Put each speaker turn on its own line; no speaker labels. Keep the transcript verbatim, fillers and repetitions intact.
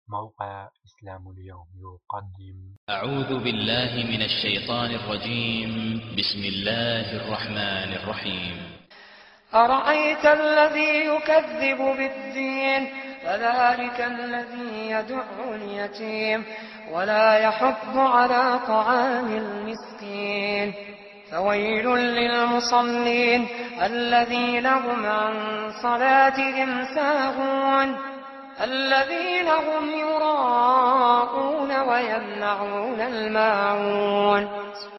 موقع إسلام اليوم يقدم.
أعوذ بالله من الشيطان الرجيم. بسم الله الرحمن الرحيم.
أرأيت الذي يكذب بالدين فذلك الذي يدع اليتيم ولا يحض على طعام المسكين فويل للمصلين الذين هم عن صلاتهم ساهون الذين هم يراءون ويمنعون الماعون